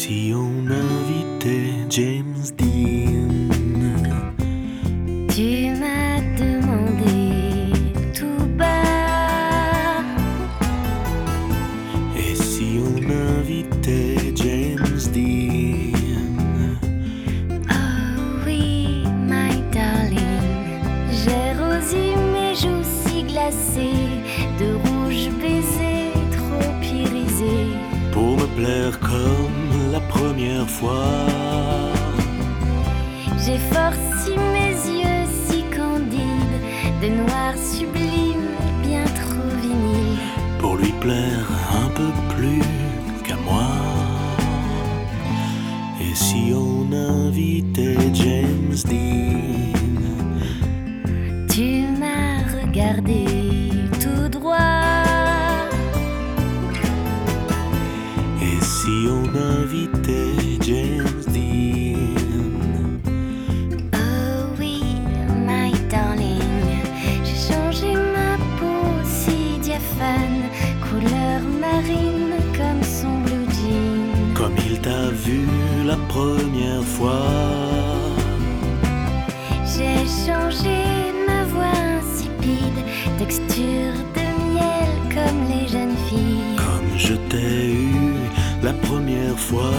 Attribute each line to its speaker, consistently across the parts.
Speaker 1: si on invitait James Dean?
Speaker 2: Tu m'as demandé tout bas.
Speaker 1: Et si on invitait James Dean?
Speaker 2: Oh oui, my darling, j'ai rosé mes joues si glacées, de rouge baiser trop irisé.
Speaker 1: Pour me plaire comme la première fois,
Speaker 2: j'ai forci mes yeux si candides, de noir sublime, bien trop vinyle.
Speaker 1: pour lui plaire un peu plus qu'à moi. Et si on invitait James Dean?
Speaker 2: Tu m'as regardé tout droit.
Speaker 1: Et si on invitait James Dean?
Speaker 2: Oh oui, my darling, j'ai changé ma peau si diaphane, couleur marine comme son blue jean.
Speaker 1: Comme il t'a vu la première fois,
Speaker 2: J'ai changé ma voix insipide, texture de miel comme les jeunes filles.
Speaker 1: comme je t'ai eu la première fois.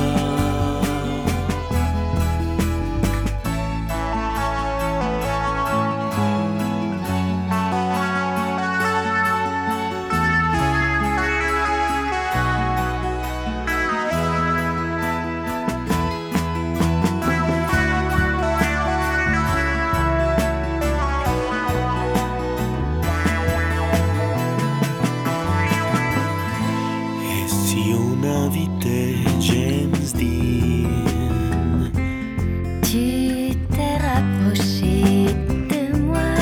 Speaker 1: Et si on invitait James Dean?
Speaker 2: Tu t'es rapproché de moi.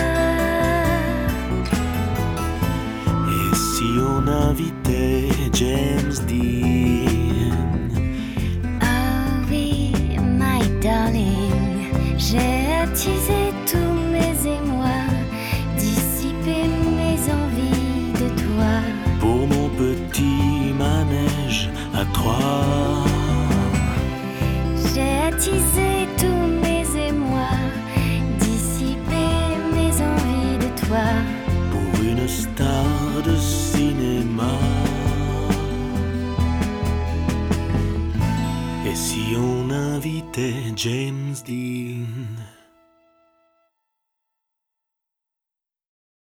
Speaker 1: Et si on invitait James Dean?
Speaker 2: Oh oui, my darling, j'ai attisé tous mes émois, dissipé mes envies de toi.
Speaker 1: Pour mon petit manège à trois,
Speaker 2: J'ai attisé tous mes émois, dissipé mes envies de toi.
Speaker 1: pour une star de cinéma. Et si on invitait James Dean?